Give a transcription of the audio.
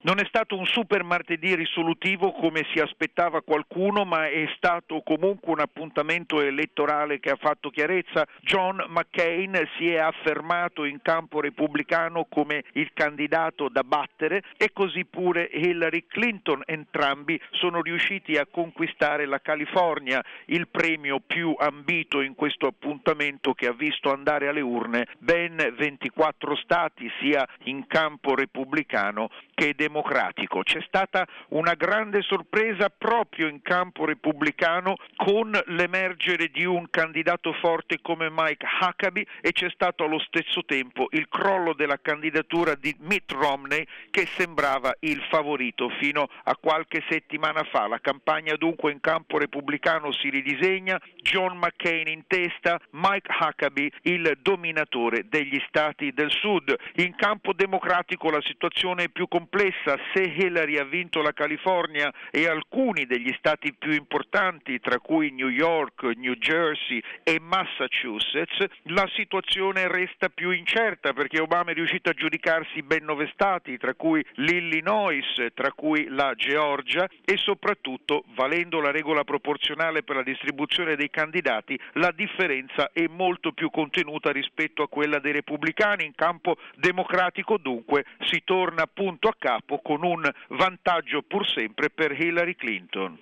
Non è stato un super martedì risolutivo come si aspettava qualcuno, ma è stato comunque un appuntamento elettorale che ha fatto chiarezza. John McCain si è affermato in campo repubblicano come il candidato da battere e così pure Hillary Clinton. Entrambi sono riusciti a conquistare la California, il premio più ambito in questo appuntamento che ha visto andare alle urne ben 24 stati, sia in campo repubblicano che democratico. C'è stata una grande sorpresa proprio in campo repubblicano con l'emergere di un candidato forte come Mike Huckabee e c'è stato allo stesso tempo il crollo della candidatura di Mitt Romney che sembrava il favorito fino a qualche settimana fa. La campagna dunque in campo repubblicano si ridisegna, John McCain in testa, Mike Huckabee il dominatore degli stati del sud. In campo democratico la situazione è più complessa. Se Hillary ha vinto la California e alcuni degli stati più importanti, tra cui New York, New Jersey e Massachusetts, la situazione resta più incerta perché Obama è riuscito a giudicarsi ben 9 stati, tra cui l'Illinois, tra cui la Georgia e soprattutto, valendo la regola proporzionale per la distribuzione dei candidati, la differenza è molto più contenuta rispetto a quella dei repubblicani. In campo democratico dunque si torna punto a capo con un vantaggio pur sempre per Hillary Clinton.